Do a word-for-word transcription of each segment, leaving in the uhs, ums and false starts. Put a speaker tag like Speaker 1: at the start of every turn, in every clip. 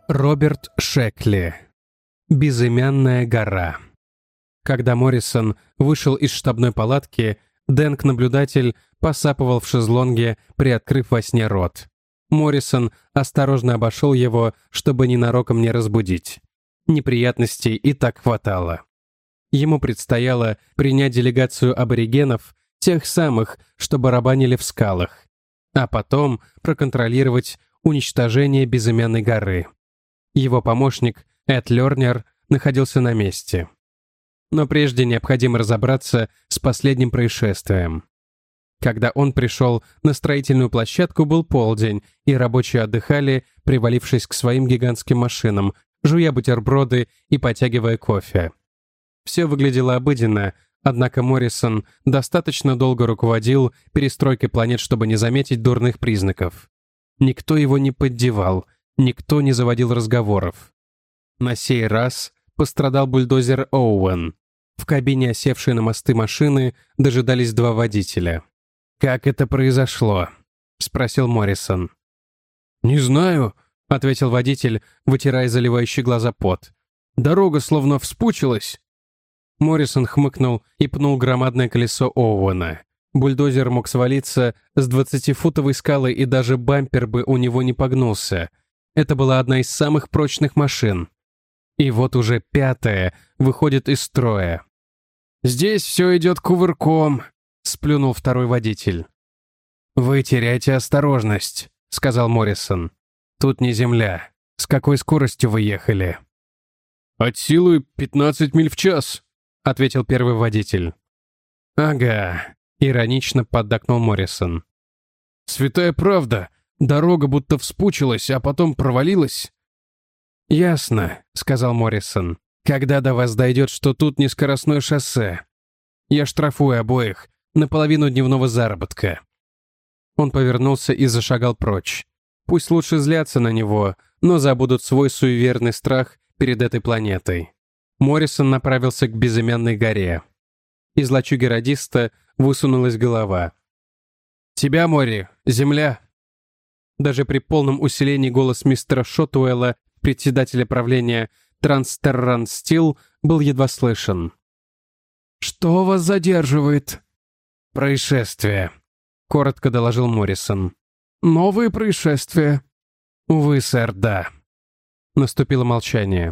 Speaker 1: Роберт Шекли. Безымянная гора. Когда Моррисон вышел из штабной палатки, Дэнк-наблюдатель посапывал в шезлонге, приоткрыв во сне рот. Моррисон осторожно обошел его, чтобы ненароком не разбудить. Неприятностей и так хватало. Ему предстояло принять делегацию аборигенов, тех самых, что барабанили в скалах, а потом проконтролировать уничтожение безымянной горы. Его помощник, Эд Лернер, находился на месте. Но прежде необходимо разобраться с последним происшествием. Когда он пришел на строительную площадку, был полдень, и рабочие отдыхали, привалившись к своим гигантским машинам, жуя бутерброды и потягивая кофе. Все выглядело обыденно, однако Моррисон достаточно долго руководил перестройкой планет, чтобы не заметить дурных признаков. Никто его не поддевал, никто не заводил разговоров. На сей раз пострадал бульдозер Оуэн. В кабине, осевшей на мосты машины, дожидались два водителя. «Как это произошло?» — спросил Моррисон. «Не знаю», — ответил водитель, вытирая заливающий глаза пот. «Дорога словно вспучилась». Моррисон хмыкнул и пнул громадное колесо Оуэна. Бульдозер мог свалиться с двадцатифутовой скалы, и даже бампер бы у него не погнулся. Это была одна из самых прочных машин. И вот уже пятая выходит из строя. «Здесь все идет кувырком», — сплюнул второй водитель. «Вы теряете осторожность», — сказал Моррисон. «Тут не земля. С какой скоростью вы ехали?» «От силы пятнадцать миль в час», — ответил первый водитель. «Ага», — иронично поддакнул Моррисон. «Святая правда. Дорога будто вспучилась, а потом провалилась». «Ясно», — сказал Моррисон. «Когда до вас дойдет, что тут не скоростное шоссе? Я штрафую обоих на половину дневного заработка». Он повернулся и зашагал прочь. Пусть лучше злятся на него, но забудут свой суеверный страх перед этой планетой. Моррисон направился к безымянной горе. Из лачуги радиста высунулась голова. «Тебя, Мори, земля!» Даже при полном усилении голос мистера Шотуэлла, председателя правления Транстерран Стил, был едва слышен. «Что вас задерживает?» «Происшествие», — коротко доложил Моррисон. «Новые происшествия?» «Увы, сэр, да». Наступило молчание.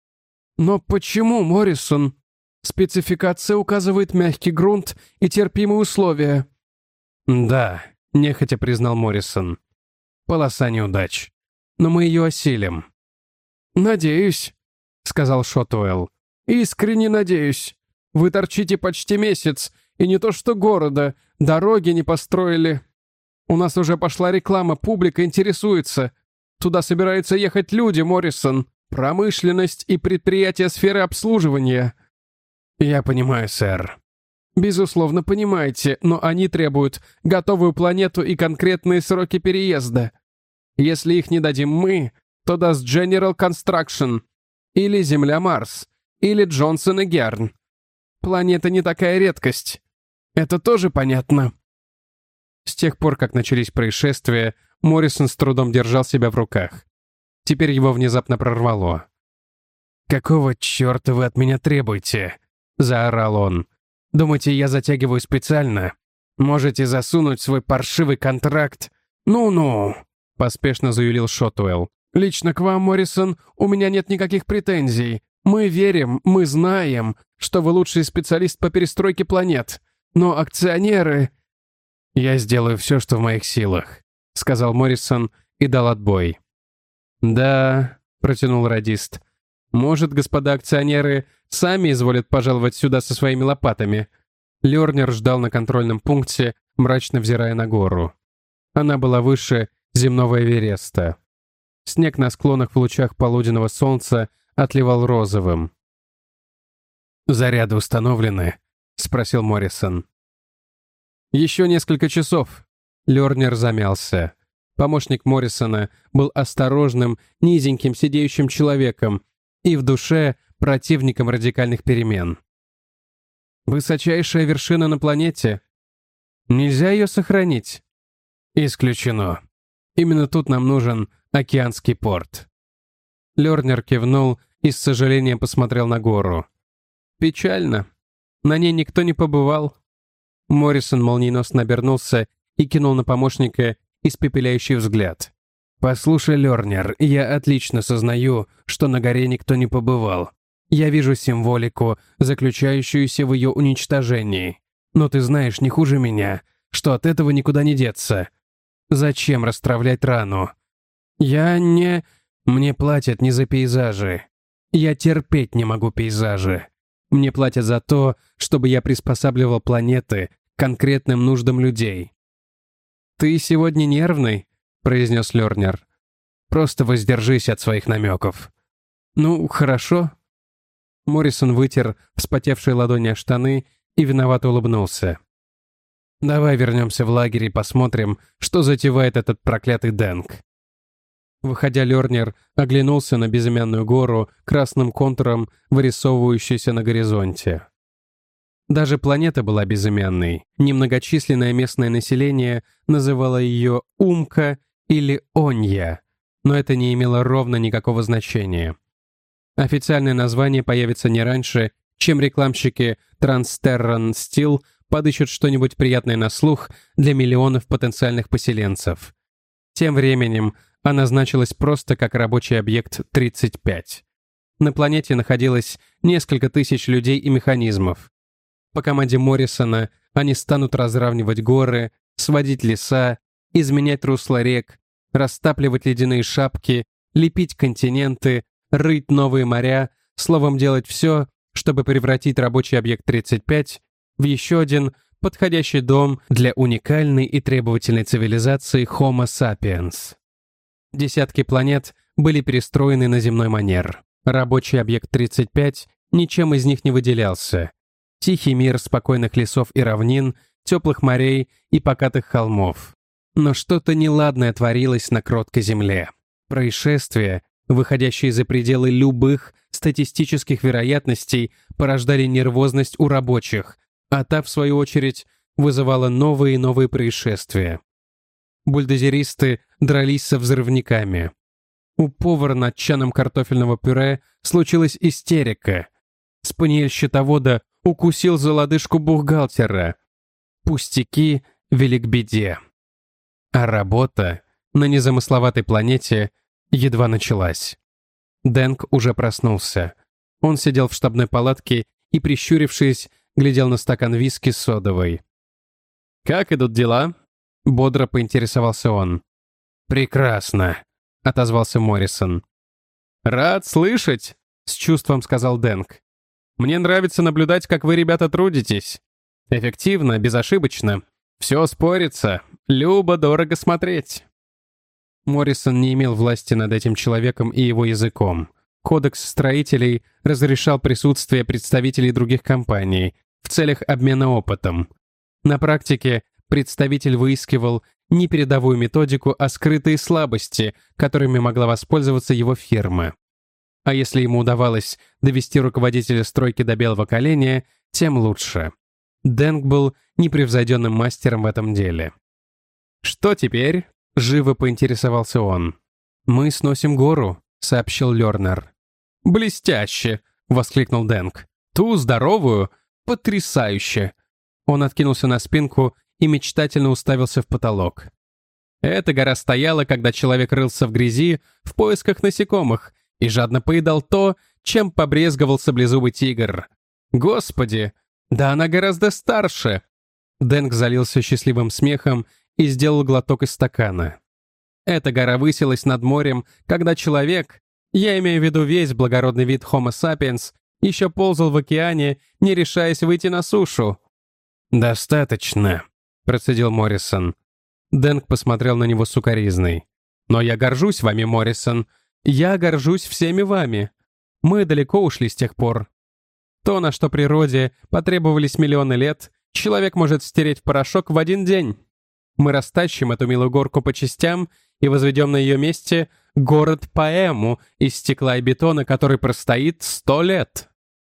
Speaker 1: «Но почему, Моррисон? Спецификация указывает мягкий грунт и терпимые условия». «Да», — нехотя признал Моррисон. «Полоса неудач. Но мы ее осилим». «Надеюсь», — сказал Шотуэлл. «Искренне надеюсь. Вы торчите почти месяц, и не то что города, дороги не построили. У нас уже пошла реклама, публика интересуется. Туда собираются ехать люди, Моррисон. Промышленность и предприятия сферы обслуживания». «Я понимаю, сэр». «Безусловно, понимаете, но они требуют готовую планету и конкретные сроки переезда. Если их не дадим мы, то даст General Construction, или Земля-Марс, или Джонсон и Герн. Планета не такая редкость. Это тоже понятно». С тех пор, как начались происшествия, Моррисон с трудом держал себя в руках. Теперь его внезапно прорвало. «Какого черта вы от меня требуете?» — заорал он. «Думаете, я затягиваю специально? Можете засунуть свой паршивый контракт?» «Ну-ну», — поспешно заюлил Шотуэлл. «Лично к вам, Моррисон, у меня нет никаких претензий. Мы верим, мы знаем, что вы лучший специалист по перестройке планет. Но акционеры...» «Я сделаю все, что в моих силах», — сказал Моррисон и дал отбой. «Да», — протянул радист, — «может, господа акционеры сами изволят пожаловать сюда со своими лопатами». Лернер ждал на контрольном пункте, мрачно взирая на гору. Она была выше земного Эвереста. Снег на склонах в лучах полуденного солнца отливал розовым. «Заряды установлены?» — спросил Моррисон. «Еще несколько часов». Лернер замялся. Помощник Моррисона был осторожным, низеньким, сидеющим человеком и в душе противником радикальных перемен. «Высочайшая вершина на планете. Нельзя ее сохранить?» «Исключено. Именно тут нам нужен океанский порт». Лернер кивнул и с сожалением посмотрел на гору. «Печально. На ней никто не побывал». Моррисон молниеносно обернулся и кинул на помощника испепеляющий взгляд. «Послушай, Лернер, я отлично сознаю, что на горе никто не побывал. Я вижу символику, заключающуюся в ее уничтожении. Но ты знаешь не хуже меня, что от этого никуда не деться. Зачем расстравлять рану? Я не... Мне платят не за пейзажи. Я терпеть не могу пейзажи. Мне платят за то, чтобы я приспосабливал планеты к конкретным нуждам людей». «Ты сегодня нервный?» — произнес Лернер. «Просто воздержись от своих намеков». «Ну, хорошо». Моррисон вытер вспотевшие ладони о штаны и виновато улыбнулся. «Давай вернемся в лагерь и посмотрим, что затевает этот проклятый Дэнк». Выходя, Лернер оглянулся на безымянную гору, красным контуром вырисовывающуюся на горизонте. Даже планета была безымянной. Немногочисленное местное население называло ее Умка или Онья, но это не имело ровно никакого значения. Официальное название появится не раньше, чем рекламщики Transterran Steel подыщут что-нибудь приятное на слух для миллионов потенциальных поселенцев. Тем временем она значилась просто как рабочий объект тридцать пять. На планете находилось несколько тысяч людей и механизмов. По команде Моррисона они станут разравнивать горы, сводить леса, изменять русла рек, растапливать ледяные шапки, лепить континенты, рыть новые моря, словом, делать все, чтобы превратить рабочий объект тридцать пять в еще один подходящий дом для уникальной и требовательной цивилизации Homo sapiens. Десятки планет были перестроены на земной манер. Рабочий объект тридцать пять ничем из них не выделялся. Тихий мир спокойных лесов и равнин, теплых морей и покатых холмов. Но что-то неладное творилось на кроткой земле. Происшествия, выходящие за пределы любых статистических вероятностей, порождали нервозность у рабочих, а та, в свою очередь, вызывала новые и новые происшествия. Бульдозеристы дрались со взрывниками. У повара над чаном картофельного пюре случилась истерика. Спаниель счетовода укусил за лодыжку бухгалтера. Пустяки вели к беде. А работа на незамысловатой планете едва началась. Дэнк уже проснулся. Он сидел в штабной палатке и, прищурившись, глядел на стакан виски с содовой. «Как идут дела?» — бодро поинтересовался он. «Прекрасно», — отозвался Моррисон. «Рад слышать», — с чувством сказал Дэнк. «Мне нравится наблюдать, как вы, ребята, трудитесь. Эффективно, безошибочно. Все спорится. Любо-дорого смотреть». Моррисон не имел власти над этим человеком и его языком. Кодекс строителей разрешал присутствие представителей других компаний в целях обмена опытом. На практике представитель выискивал не передовую методику, а скрытые слабости, которыми могла воспользоваться его фирма. А если ему удавалось довести руководителя стройки до белого коленя, тем лучше. Дэнк был непревзойденным мастером в этом деле. «Что теперь?» — живо поинтересовался он. «Мы сносим гору», — сообщил Лернер. «Блестяще!» — воскликнул Дэнк. «Ту здоровую? Потрясающе!» Он откинулся на спинку и мечтательно уставился в потолок. Эта гора стояла, когда человек рылся в грязи в поисках насекомых и жадно поедал то, чем побрезговал саблезубый тигр. Господи, да она гораздо старше! Дэнк залился счастливым смехом и сделал глоток из стакана. Эта гора высилась над морем, когда человек, я имею в виду весь благородный вид Homo sapiens, еще ползал в океане, не решаясь выйти на сушу. «Достаточно», — процедил Моррисон. Дэнк посмотрел на него сукоризной. «Но я горжусь вами, Моррисон. Я горжусь всеми вами. Мы далеко ушли с тех пор. То, на что природе потребовались миллионы лет, человек может стереть в порошок в один день. Мы растащим эту милую горку по частям и возведем на ее месте город-поэму из стекла и бетона, который простоит сто лет».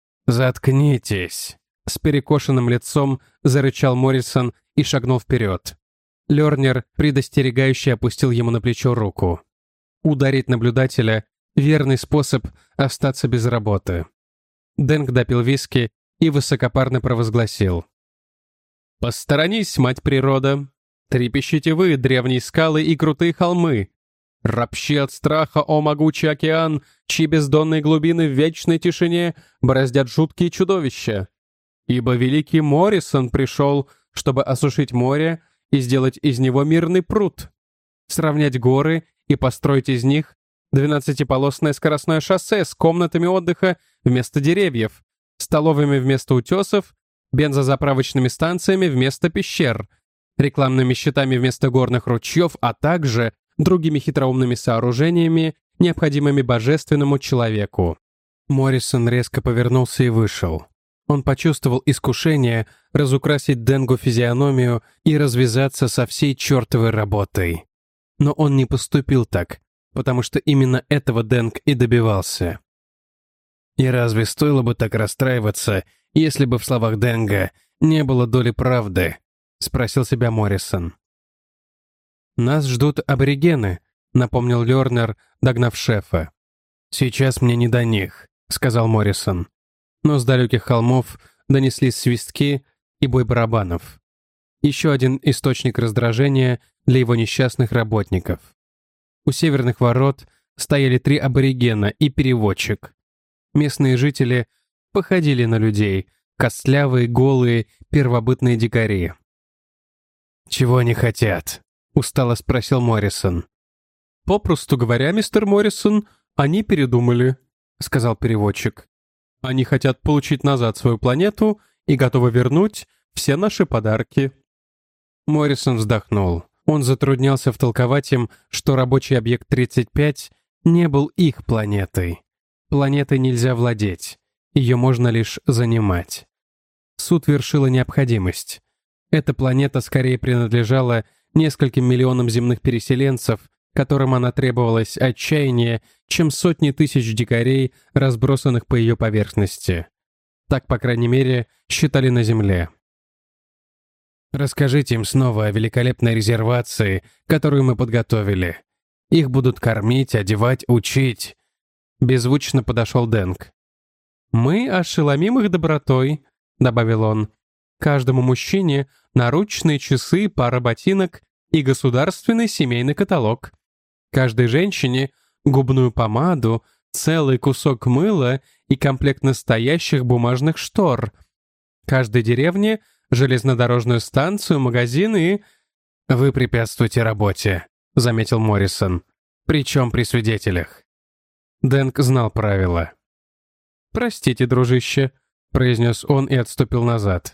Speaker 1: «Заткнитесь», — с перекошенным лицом зарычал Моррисон и шагнул вперед. Лернер предостерегающе опустил ему на плечо руку. Ударить наблюдателя Верный способ остаться без работы. Дэнк допил виски и высокопарно провозгласил. «Посторонись, мать природа! Трепещите вы, древние скалы и крутые холмы! Ропщи от страха, о могучий океан, чьи бездонные глубины в вечной тишине бороздят жуткие чудовища! Ибо великий Моррисон пришел, чтобы осушить море и сделать из него мирный пруд, сравнять горы и построить из них двенадцатиполосное скоростное шоссе с комнатами отдыха вместо деревьев, столовыми вместо утесов, бензозаправочными станциями вместо пещер, рекламными щитами вместо горных ручьев, а также другими хитроумными сооружениями, необходимыми божественному человеку». Моррисон резко повернулся и вышел. Он почувствовал искушение разукрасить Денгу физиономию и развязаться со всей чертовой работой. Но он не поступил так, потому что именно этого Дэнк и добивался. И разве стоило бы так расстраиваться, если бы в словах Дэнга не было доли правды? Спросил себя Моррисон. «Нас ждут аборигены», — напомнил Лёрнер, догнав шефа. «Сейчас мне не до них», — сказал Моррисон. Но с далеких холмов донеслись свистки и бой барабанов. Еще один источник раздражения для его несчастных работников. У северных ворот стояли три аборигена и переводчик. Местные жители походили на людей, костлявые, голые, первобытные дикари. «Чего они хотят?» — устало спросил Моррисон. «Попросту говоря, мистер Моррисон, они передумали», — сказал переводчик. «Они хотят получить назад свою планету и готовы вернуть все наши подарки». Моррисон вздохнул. Он затруднялся втолковать им, что рабочий объект тридцать пять не был их планетой. Планетой нельзя владеть, ее можно лишь занимать. Суд вершила необходимость. Эта планета скорее принадлежала нескольким миллионам земных переселенцев, которым она требовалась отчаяние, чем сотни тысяч дикарей, разбросанных по ее поверхности. Так, по крайней мере, считали на Земле. «Расскажите им снова о великолепной резервации, которую мы подготовили. Их будут кормить, одевать, учить». Беззвучно подошел Дэнк. «Мы ошеломим их добротой», — добавил он. «Каждому мужчине наручные часы, пара ботинок и государственный семейный каталог. Каждой женщине губную помаду, целый кусок мыла и комплект настоящих бумажных штор. Каждой деревне железнодорожную станцию, магазин и...» «Вы препятствуете работе», — заметил Моррисон. «Причем при свидетелях». Дэнк знал правила. «Простите, дружище», — произнес он и отступил назад.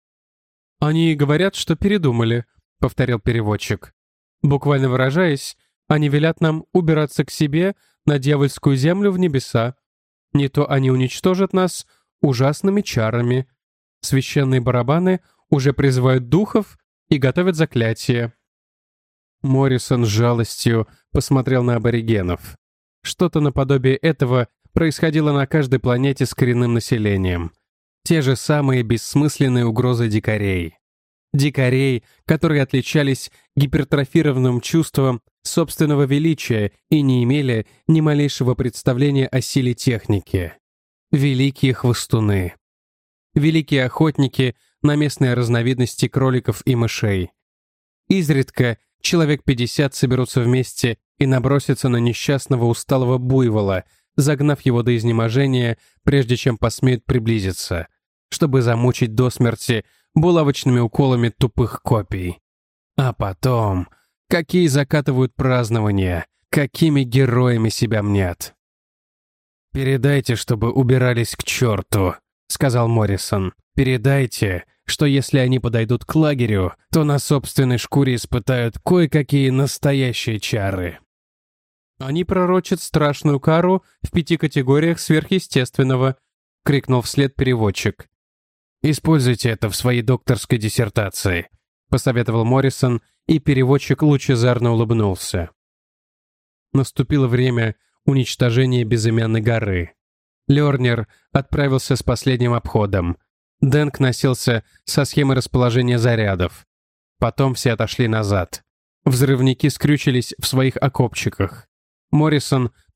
Speaker 1: «Они говорят, что передумали», — повторил переводчик. «Буквально выражаясь, они велят нам убираться к себе на дьявольскую землю в небеса. Не то они уничтожат нас ужасными чарами. Священные барабаны уже призывают духов и готовят заклятие». Моррисон с жалостью посмотрел на аборигенов. Что-то наподобие этого происходило на каждой планете с коренным населением. Те же самые бессмысленные угрозы дикарей. Дикарей, которые отличались гипертрофированным чувством собственного величия и не имели ни малейшего представления о силе техники. Великие хвостуны. Великие охотники на местные разновидности кроликов и мышей. Изредка человек пятьдесят соберутся вместе и набросятся на несчастного усталого буйвола, загнав его до изнеможения, прежде чем посмеют приблизиться, чтобы замучить до смерти булавочными уколами тупых копий. А потом, какие закатывают празднования, какими героями себя мнят. «Передайте, чтобы убирались к черту», — сказал Моррисон. «Передайте, что если они подойдут к лагерю, то на собственной шкуре испытают кое-какие настоящие чары». «Они пророчат страшную кару в пяти категориях сверхъестественного», — крикнул вслед переводчик. «Используйте это в своей докторской диссертации», — посоветовал Моррисон, и переводчик лучезарно улыбнулся. Наступило время уничтожения безымянной горы. Лёрнер отправился с последним обходом. Дэнк носился со схемой расположения зарядов. Потом все отошли назад. Взрывники скрючились в своих окопчиках. Моррисон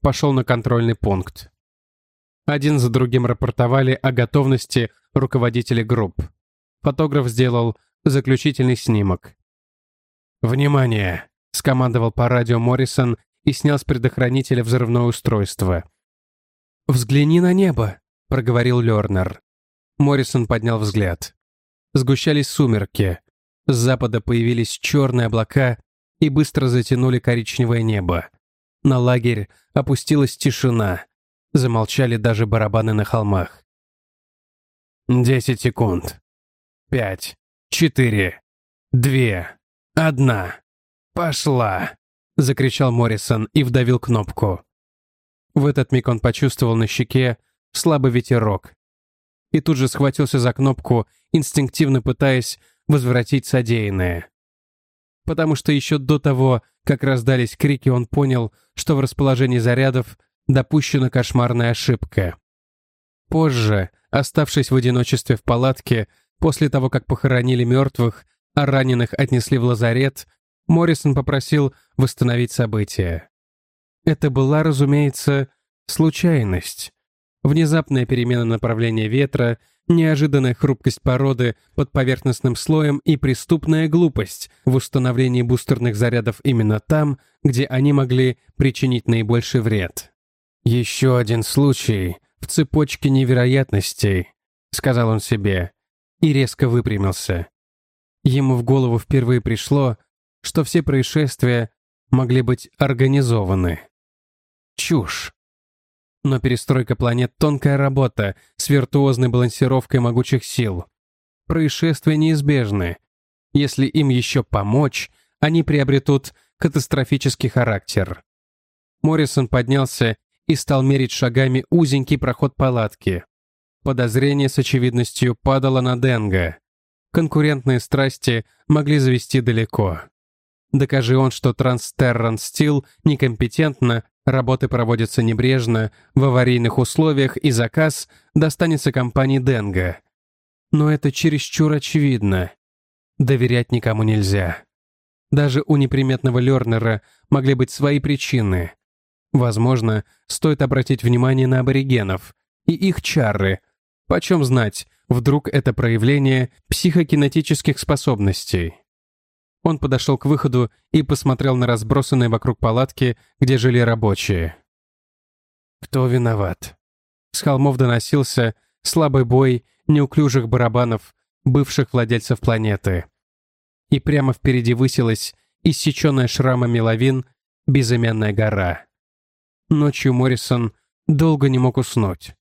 Speaker 1: пошел на контрольный пункт. Один за другим рапортовали о готовности руководители групп. Фотограф сделал заключительный снимок. «Внимание!» — скомандовал по радио Моррисон и снял с предохранителя взрывное устройство. «Взгляни на небо!» — проговорил Лернер. Моррисон поднял взгляд. Сгущались сумерки. С запада появились черные облака и быстро затянули коричневое небо. На лагерь опустилась тишина. Замолчали даже барабаны на холмах. «Десять секунд. Пять. Четыре. Две. Одна. Пошла!» — закричал Моррисон и вдавил кнопку. В этот миг он почувствовал на щеке слабый ветерок. И тут же схватился за кнопку, инстинктивно пытаясь возвратить содеянное. Потому что еще до того, как раздались крики, он понял, что в расположении зарядов допущена кошмарная ошибка. Позже, оставшись в одиночестве в палатке, после того, как похоронили мертвых, а раненых отнесли в лазарет, Моррисон попросил восстановить события. Это была, разумеется, случайность. Внезапная перемена направления ветра, неожиданная хрупкость породы под поверхностным слоем и преступная глупость в установлении бустерных зарядов именно там, где они могли причинить наибольший вред. «Еще один случай в цепочке невероятностей», — сказал он себе, и резко выпрямился. Ему в голову впервые пришло, что все происшествия могли быть организованы. Чушь. Но перестройка планет — тонкая работа с виртуозной балансировкой могучих сил. Происшествия неизбежны. Если им еще помочь, они приобретут катастрофический характер. Моррисон поднялся и стал мерить шагами узенький проход палатки. Подозрение с очевидностью падало на Денга. Конкурентные страсти могли завести далеко. Докажи он, что Транстерран Стил некомпетентно, работы проводятся небрежно, в аварийных условиях, и заказ достанется компании Денга. Но это чересчур очевидно. Доверять никому нельзя. Даже у неприметного Лернера могли быть свои причины. Возможно, стоит обратить внимание на аборигенов и их чары. Почем знать, вдруг это проявление психокинетических способностей. Он подошел к выходу и посмотрел на разбросанные вокруг палатки, где жили рабочие. Кто виноват? С холмов доносился слабый бой неуклюжих барабанов, бывших владельцев планеты. И прямо впереди высилась иссеченная шрамами лавин безымянная гора. Ночью Моррисон долго не мог уснуть.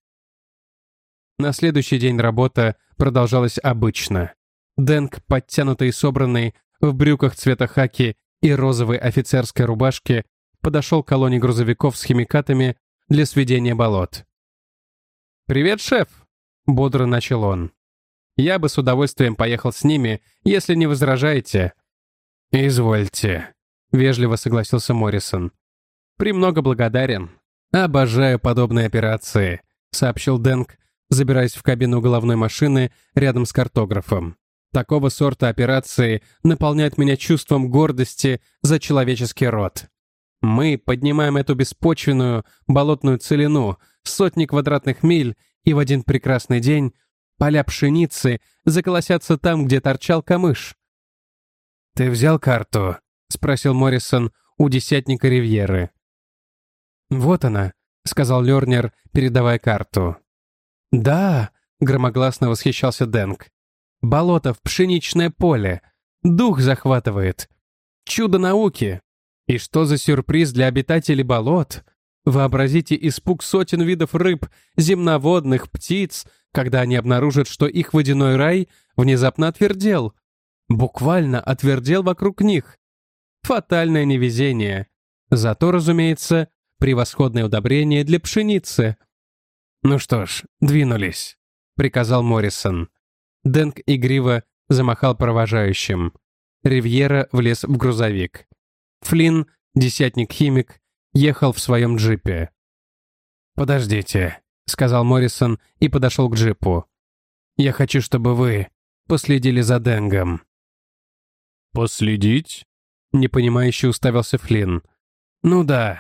Speaker 1: На следующий день работа продолжалась обычно. Денг, подтянутый и собранный, в брюках цвета хаки и розовой офицерской рубашке, подошел к колонне грузовиков с химикатами для сведения болот. «Привет, шеф!» — бодро начал он. «Я бы с удовольствием поехал с ними, если не возражаете». «Извольте», — вежливо согласился Моррисон. «Премного благодарен. Обожаю подобные операции», — сообщил Денг, забираясь в кабину головной машины рядом с картографом. «Такого сорта операции наполняют меня чувством гордости за человеческий род. Мы поднимаем эту беспочвенную болотную целину, сотни квадратных миль, и в один прекрасный день поля пшеницы заколосятся там, где торчал камыш». «Ты взял карту?» — спросил Моррисон у десятника Ривьеры. «Вот она», — сказал Лернер, передавая карту. «Да», — громогласно восхищался Денг. «Болото в пшеничное поле. Дух захватывает. Чудо науки. И что за сюрприз для обитателей болот? Вообразите испуг сотен видов рыб, земноводных, птиц, когда они обнаружат, что их водяной рай внезапно отвердел. Буквально отвердел вокруг них. Фатальное невезение. Зато, разумеется, превосходное удобрение для пшеницы». «Ну что ж, двинулись», — приказал Моррисон. Денг игриво замахал провожающим. Ривьера влез в грузовик. Флинн, десятник-химик, ехал в своем джипе. «Подождите», — сказал Моррисон и подошел к джипу. «Я хочу, чтобы вы последили за Денгом».
Speaker 2: «Последить?»
Speaker 1: — непонимающе уставился Флинн. «Ну да.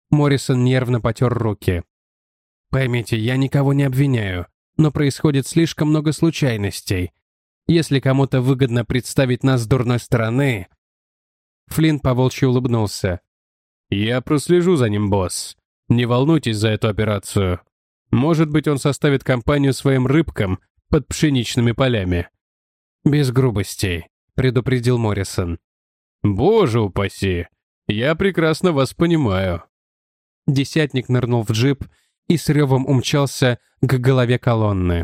Speaker 1: Моррисон нервно потер руки. «Поймите, я никого не обвиняю, но происходит слишком много случайностей. Если кому-то выгодно представить нас с дурной стороны...» Флинн поволчьи улыбнулся. «Я прослежу за ним, босс. Не волнуйтесь за эту операцию. Может быть, он составит компанию своим рыбкам под пшеничными полями». «Без грубостей», — предупредил Моррисон. «Боже упаси! Я прекрасно вас понимаю». Десятник нырнул в джип и с ревом умчался к голове колонны.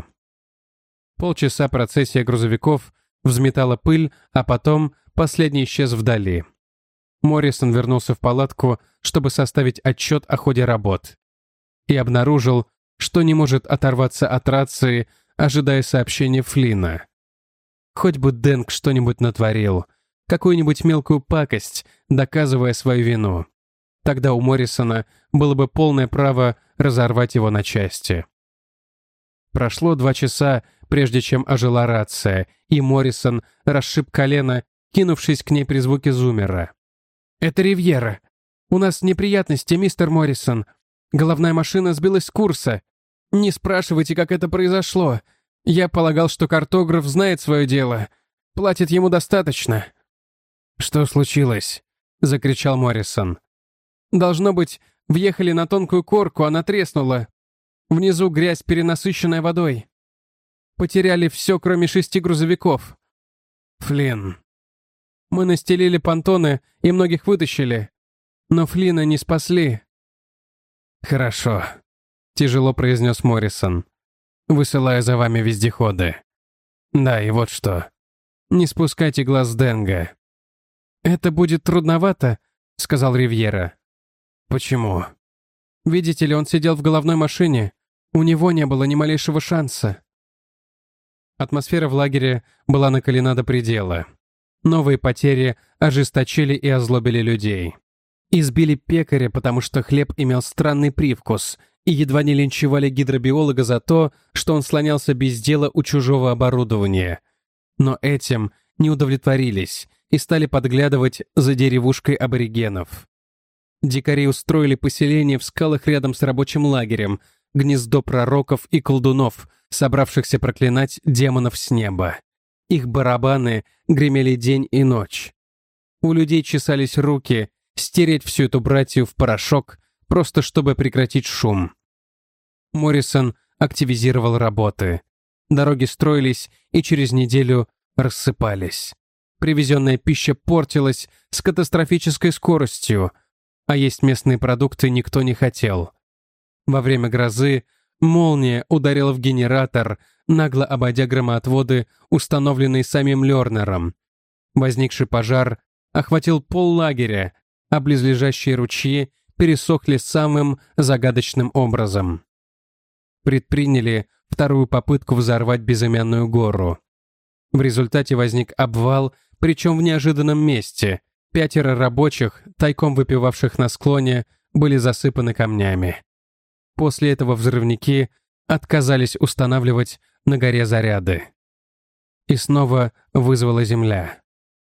Speaker 1: Полчаса процессия грузовиков взметала пыль, а потом последний исчез вдали. Моррисон вернулся в палатку, чтобы составить отчет о ходе работ. И обнаружил, что не может оторваться от рации, ожидая сообщения Флинна. Хоть бы Дэнк что-нибудь натворил, какую-нибудь мелкую пакость, доказывая свою вину. Тогда у Моррисона было бы полное право разорвать его на части. Прошло два часа, прежде чем ожила рация, и Моррисон расшиб колено, кинувшись к ней при звуке зуммера. «Это Ривьера. У нас неприятности, мистер Моррисон. Головная машина сбилась с курса. Не спрашивайте, как это произошло. Я полагал, что картограф знает свое дело. Платит ему достаточно». «Что случилось?» — закричал Моррисон. «Должно быть, въехали на тонкую корку, она треснула. Внизу грязь, перенасыщенная водой. Потеряли все, кроме шести грузовиков. Флинн. Мы настелили понтоны и многих вытащили. Но Флинна не спасли». «Хорошо», — тяжело произнес Моррисон. «Высылаю за вами вездеходы. Да, и вот что. Не спускайте глаз с Денга». «Это будет трудновато», — сказал Ривьера. «Почему?» «Видите ли, он сидел в головной машине. У него не было ни малейшего шанса». Атмосфера в лагере была накалена до предела. Новые потери ожесточили и озлобили людей. Избили пекаря, потому что хлеб имел странный привкус, и едва не линчевали гидробиолога за то, что он слонялся без дела у чужого оборудования. Но этим не удовлетворились и стали подглядывать за деревушкой аборигенов. Дикари устроили поселение в скалах рядом с рабочим лагерем, гнездо пророков и колдунов, собравшихся проклинать демонов с неба. Их барабаны гремели день и ночь. У людей чесались руки стереть всю эту братью в порошок, просто чтобы прекратить шум. Моррисон активизировал работы. Дороги строились и через неделю рассыпались. Привезенная пища портилась с катастрофической скоростью, а есть местные продукты никто не хотел. Во время грозы молния ударила в генератор, нагло обойдя громоотводы, установленные самим Лернером. Возникший пожар охватил поллагеря, а близлежащие ручьи пересохли самым загадочным образом. Предприняли вторую попытку взорвать безымянную гору. В результате возник обвал, причем в неожиданном месте. Пятеро рабочих, тайком выпивавших на склоне, были засыпаны камнями. После этого взрывники отказались устанавливать на горе заряды. И снова вызвала земля.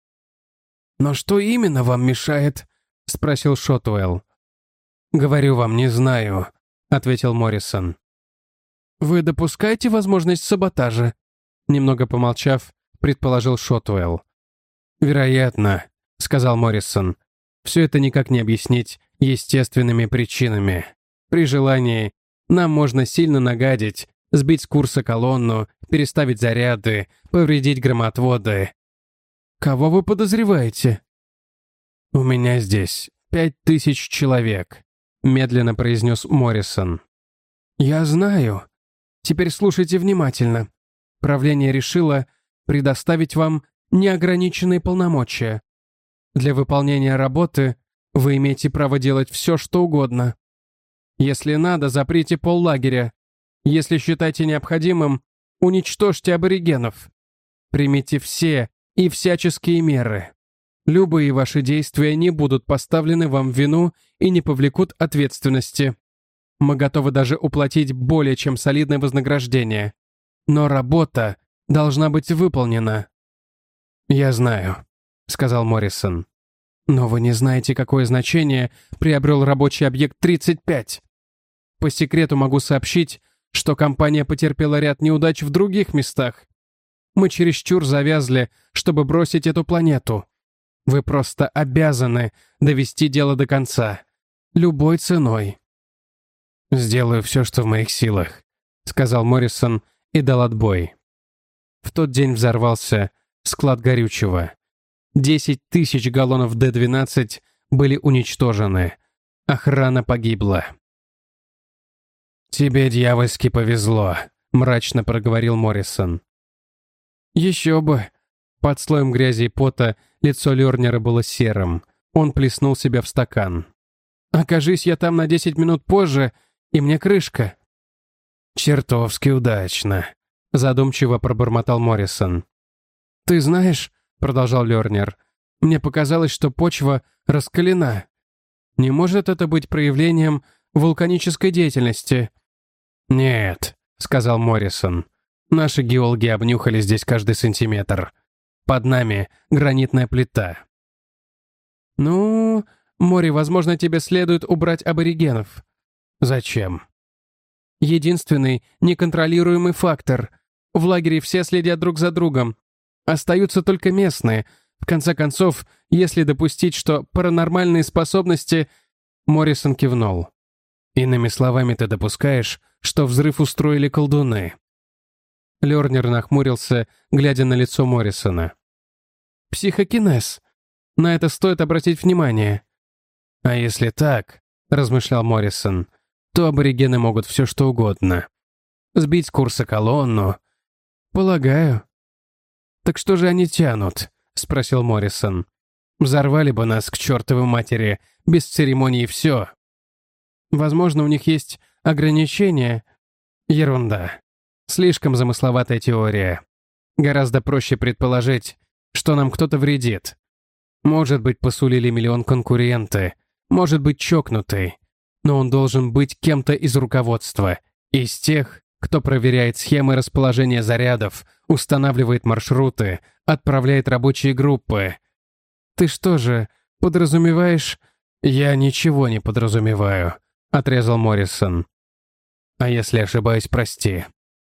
Speaker 1: «Но что именно вам мешает?» — спросил Шотуэлл. «Говорю вам, не знаю», — ответил Моррисон. «Вы допускаете возможность саботажа?» Немного помолчав, предположил Шотуэлл. «Вероятно», — сказал Моррисон. «Все это никак не объяснить естественными причинами. При желании нам можно сильно нагадить, сбить с курса колонну, переставить заряды, повредить громоотводы». «Кого вы подозреваете?» «У меня здесь пять тысяч человек», — медленно произнес Моррисон. «Я знаю. Теперь слушайте внимательно. Правление решило предоставить вам неограниченные полномочия. Для выполнения работы вы имеете право делать все, что угодно. Если надо, заприте поллагеря. Если считаете необходимым, уничтожьте аборигенов. Примите все и всяческие меры. Любые ваши действия не будут поставлены вам в вину и не повлекут ответственности. Мы готовы даже уплатить более чем солидное вознаграждение. Но работа должна быть выполнена». «Я знаю», — сказал Моррисон. Но вы не знаете, какое значение приобрел рабочий объект тридцать пять. По секрету могу сообщить, что компания потерпела ряд неудач в других местах. Мы чересчур завязли, чтобы бросить эту планету. Вы просто обязаны довести дело до конца. Любой ценой. «Сделаю все, что в моих силах», — сказал Моррисон и дал отбой. В тот день взорвался склад горючего. Десять тысяч галлонов Д двенадцать были уничтожены. Охрана погибла. «Тебе дьявольски повезло», — мрачно проговорил Моррисон. «Еще бы». Под слоем грязи и пота лицо Лернера было серым. Он плеснул себя в стакан. «Окажись я там на десять минут позже, и мне крышка». «Чертовски удачно», — задумчиво пробормотал Моррисон. «Ты знаешь», — продолжал Лернер, — «мне показалось, что почва раскалена. Не может это быть проявлением вулканической деятельности?» «Нет», — сказал Моррисон. «Наши геологи обнюхали здесь каждый сантиметр. Под нами гранитная плита». «Ну, Мори, возможно, тебе следует убрать аборигенов». «Зачем?» «Единственный неконтролируемый фактор. В лагере все следят друг за другом. Остаются только местные. В конце концов, если допустить, что паранормальные способности...» Моррисон кивнул. «Иными словами, ты допускаешь, что взрыв устроили колдуны?» Лернер нахмурился, глядя на лицо Моррисона. «Психокинез. На это стоит обратить внимание». «А если так, — размышлял Моррисон, — то аборигены могут все что угодно. Сбить с курса колонну». «Полагаю». «Так что же они тянут?» — спросил Моррисон. «Взорвали бы нас к чертовой матери, без церемоний и все». «Возможно, у них есть ограничения». «Ерунда. Слишком замысловатая теория. Гораздо проще предположить, что нам кто-то вредит. Может быть, посулили миллион конкуренты, может быть, чокнутый, но он должен быть кем-то из руководства, из тех, кто проверяет схемы расположения зарядов, устанавливает маршруты, отправляет рабочие группы. Ты что же, подразумеваешь...» «Я ничего не подразумеваю», — отрезал Моррисон. «А если ошибаюсь, прости».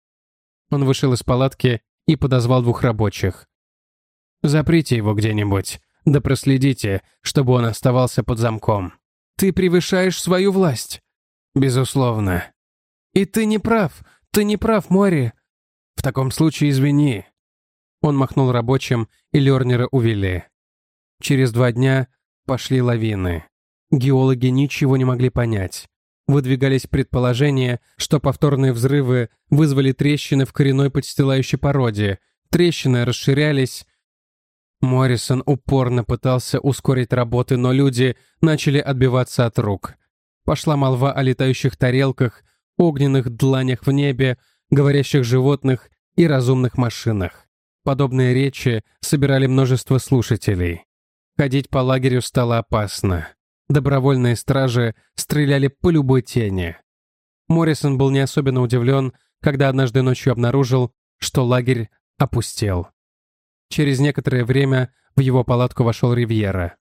Speaker 1: Он вышел из палатки и подозвал двух рабочих. «Заприте его где-нибудь, да проследите, чтобы он оставался под замком». «Ты превышаешь свою власть». «Безусловно». «И ты не прав, ты не прав, Мори». «В таком случае извини». Он махнул рабочим, и Лернера увели. Через два дня пошли лавины. Геологи ничего не могли понять. Выдвигались предположения, что повторные взрывы вызвали трещины в коренной подстилающей породе. Трещины расширялись. Моррисон упорно пытался ускорить работы, но люди начали отбиваться от рук. Пошла молва о летающих тарелках, огненных дланях в небе, говорящих животных и разумных машинах. Подобные речи собирали множество слушателей. Ходить по лагерю стало опасно. Добровольные стражи стреляли по любой тени. Моррисон был не особенно удивлен, когда однажды ночью обнаружил, что лагерь опустел. Через некоторое время в его палатку вошел Ривьера.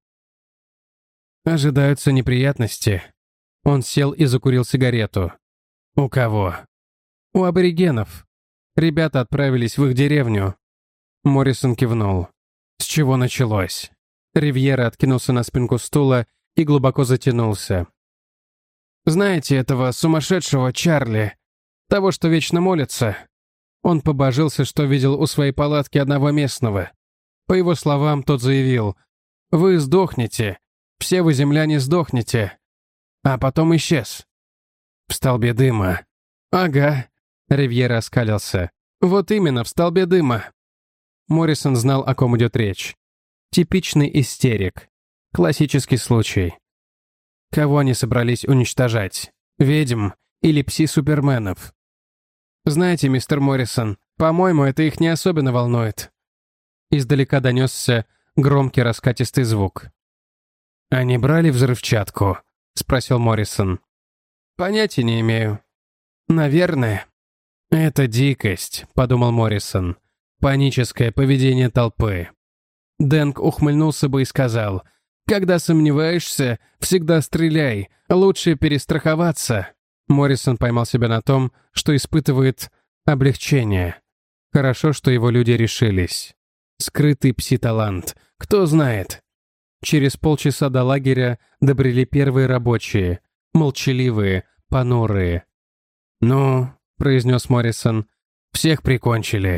Speaker 1: «Ожидаются неприятности». Он сел и закурил сигарету. «У кого?» «У аборигенов. Ребята отправились в их деревню». Моррисон кивнул. «С чего началось?» Ривьера откинулся на спинку стула и глубоко затянулся. «Знаете этого сумасшедшего Чарли? Того, что вечно молится?» Он побожился, что видел у своей палатки одного местного. По его словам, тот заявил: «Вы сдохнете, все вы, земляне, сдохнете». А потом исчез. «В столбе дыма». «Ага», — Ривьера оскалился. «Вот именно, в столбе дыма». Моррисон знал, о ком идет речь. Типичный истерик. Классический случай. Кого они собрались уничтожать? Ведьм или пси-суперменов? «Знаете, мистер Моррисон, по-моему, это их не особенно волнует». Издалека донесся громкий раскатистый звук. «Они брали взрывчатку?» — спросил Моррисон. «Понятия не имею». «Наверное». «Это дикость», — подумал Моррисон. «Паническое поведение толпы». Дэнк ухмыльнулся бы и сказал: Когда сомневаешься, всегда стреляй. Лучше перестраховаться». Моррисон поймал себя на том, что испытывает облегчение. Хорошо, что его люди решились. Скрытый пси-талант. Кто знает. Через полчаса до лагеря добрели первые рабочие. Молчаливые, понурые. «Ну», — произнес Моррисон, — «всех прикончили».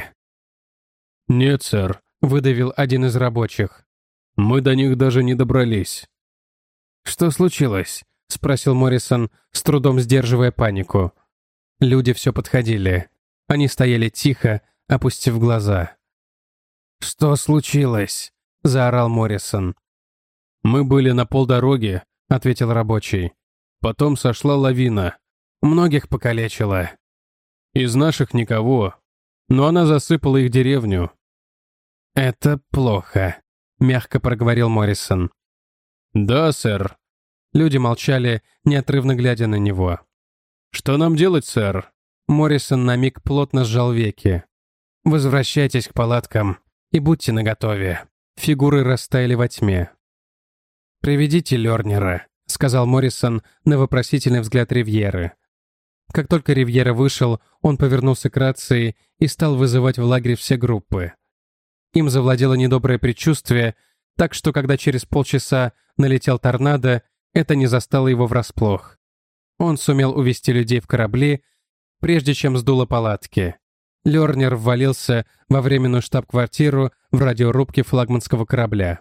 Speaker 1: «Нет, сэр», — выдавил один из рабочих. «Мы до них даже не добрались». «Что случилось?» — спросил Моррисон, с трудом сдерживая панику. Люди все подходили. Они стояли тихо, опустив глаза. «Что случилось?» — заорал Моррисон. «Мы были на полдороги», — ответил рабочий. «Потом сошла лавина. Многих покалечила. Из наших никого, но она засыпала их деревню». «Это плохо», — мягко проговорил Моррисон. «Да, сэр». Люди молчали, неотрывно глядя на него. «Что нам делать, сэр?» Моррисон на миг плотно сжал веки. «Возвращайтесь к палаткам и будьте наготове». Фигуры растаяли во тьме. «Приведите Лёрнера», — сказал Моррисон на вопросительный взгляд Ривьеры. Как только Ривьера вышел, он повернулся к рации и стал вызывать в лагерь все группы. Им завладело недоброе предчувствие, так что когда через полчаса налетел торнадо, это не застало его врасплох. Он сумел увести людей в корабли, прежде чем сдуло палатки. Лёрнер ввалился во временную штаб-квартиру в радиорубке флагманского корабля.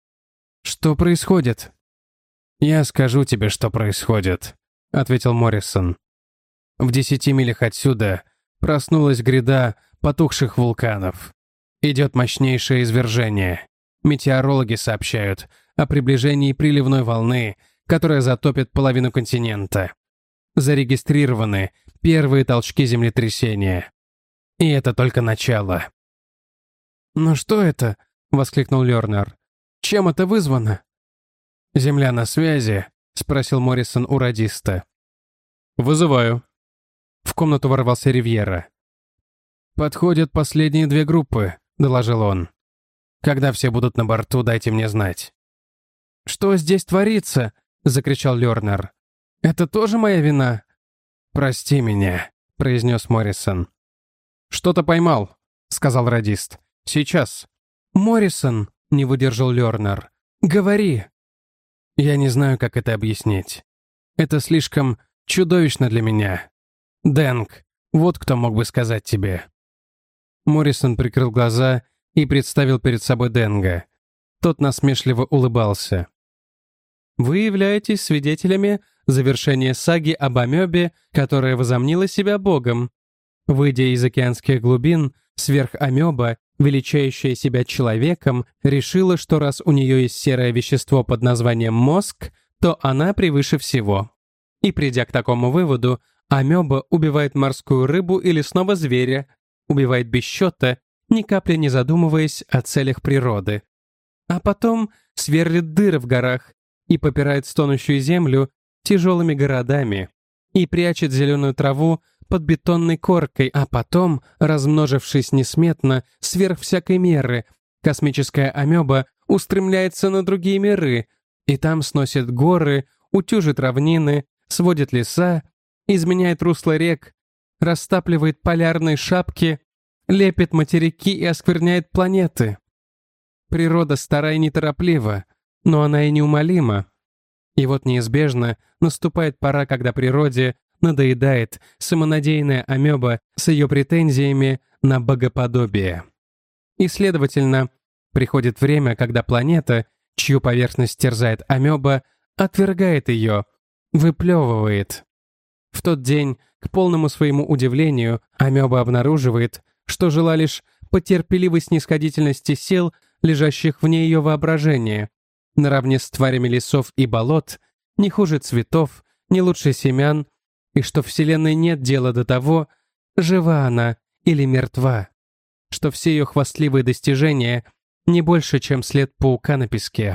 Speaker 1: «Что происходит?» «Я скажу тебе, что происходит», — ответил Моррисон. «В десяти милях отсюда проснулась гряда потухших вулканов. Идет мощнейшее извержение. Метеорологи сообщают о приближении приливной волны, которая затопит половину континента. Зарегистрированы первые толчки землетрясения. И это только начало». «Но что это?» — воскликнул Лёрнер. «Чем это вызвано?» «Земля на связи?» — спросил Моррисон у радиста. «Вызываю». В комнату ворвался Ривьера. «Подходят последние две группы», — доложил он. «Когда все будут на борту, дайте мне знать». «Что здесь творится?» — закричал Лёрнер. «Это тоже моя вина?» «Прости меня», — произнес Моррисон. «Что-то поймал», — сказал радист. «Сейчас». «Моррисон», — не выдержал Лёрнер. «Говори». «Я не знаю, как это объяснить. Это слишком чудовищно для меня. Дэнк, вот кто мог бы сказать тебе». Моррисон прикрыл глаза и представил перед собой Дэнга. Тот насмешливо улыбался. «Вы являетесь свидетелями завершения саги об амебе, которая возомнила себя богом. Выйдя из океанских глубин, сверхамеба, величающая себя человеком, решила, что раз у нее есть серое вещество под названием мозг, то она превыше всего. И придя к такому выводу, амеба убивает морскую рыбу и лесного зверя, убивает без счета, ни капли не задумываясь о целях природы. А потом сверлит дыры в горах и попирает стонущую землю тяжелыми городами и прячет зеленую траву под бетонной коркой, а потом, размножившись несметно, сверх всякой меры, космическая амеба устремляется на другие миры, и там сносит горы, утюжит равнины, сводит леса, изменяет русло рек, растапливает полярные шапки, лепит материки и оскверняет планеты. Природа стара и нетороплива, но она и неумолима. И вот неизбежно наступает пора, когда природе надоедает самонадеянная амеба с ее претензиями на богоподобие. И, следовательно, приходит время, когда планета, чью поверхность терзает амеба, отвергает ее, выплевывает. В тот день, к полному своему удивлению, амеба обнаруживает, что жила лишь по терпеливой снисходительности сил, лежащих вне ее воображения, наравне с тварями лесов и болот, не хуже цветов, не лучше семян, и что Вселенной нет дела до того, жива она или мертва, что все ее хвастливые достижения не больше, чем след паука на песке.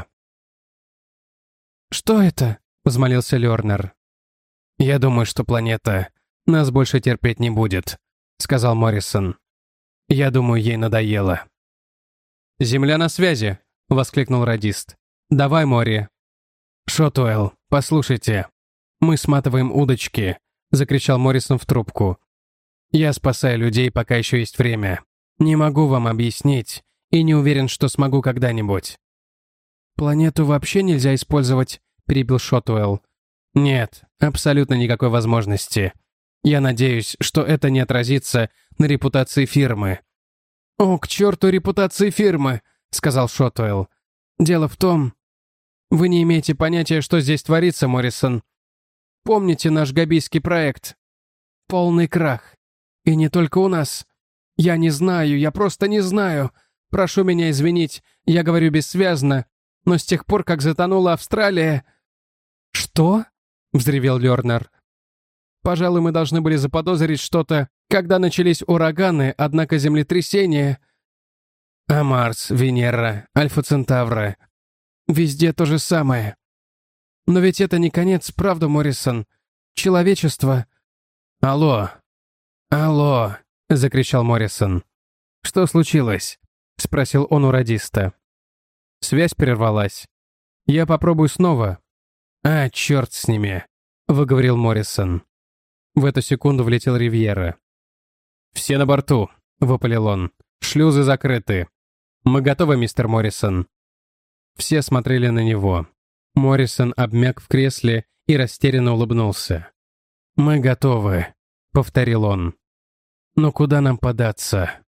Speaker 1: «Что это?» — взмолился Лёрнер. «Я думаю, что планета нас больше терпеть не будет», — сказал Моррисон. «Я думаю, ей надоело». «Земля на связи!» — воскликнул радист. Давай, Мори». «Шотуэлл, послушайте. Мы сматываем удочки», — закричал Моррисон в трубку. «Я спасаю людей, пока еще есть время. Не могу вам объяснить и не уверен, что смогу когда-нибудь». «Планету вообще нельзя использовать», — перебил Шотуэлл. «Нет, абсолютно никакой возможности. Я надеюсь, что это не отразится на репутации фирмы». «О, к черту репутации фирмы», — сказал Шотуэлл. «Дело в том, вы не имеете понятия, что здесь творится, Моррисон. Помните наш габийский проект? Полный крах. И не только у нас. Я не знаю, я просто не знаю. Прошу меня извинить, я говорю бессвязно, но с тех пор, как затонула Австралия...» «Что?» — взревел Лернер. «Пожалуй, мы должны были заподозрить что-то, когда начались ураганы, однако землетрясения...» «А Марс, Венера, Альфа Центавра... Везде то же самое. Но ведь это не конец, правда, Моррисон? Человечество...» «Алло! Алло!» — закричал Моррисон. «Что случилось?» — спросил он у радиста. Связь прервалась. «Я попробую снова». «А, черт с ними!» — выговорил Моррисон. В эту секунду влетел Ривьера. «Все на борту!» — выпалил он. «Шлюзы закрыты. Мы готовы, мистер Моррисон». Все смотрели на него. Моррисон обмяк в кресле и растерянно улыбнулся. «Мы готовы», — повторил он. «Но куда нам податься?»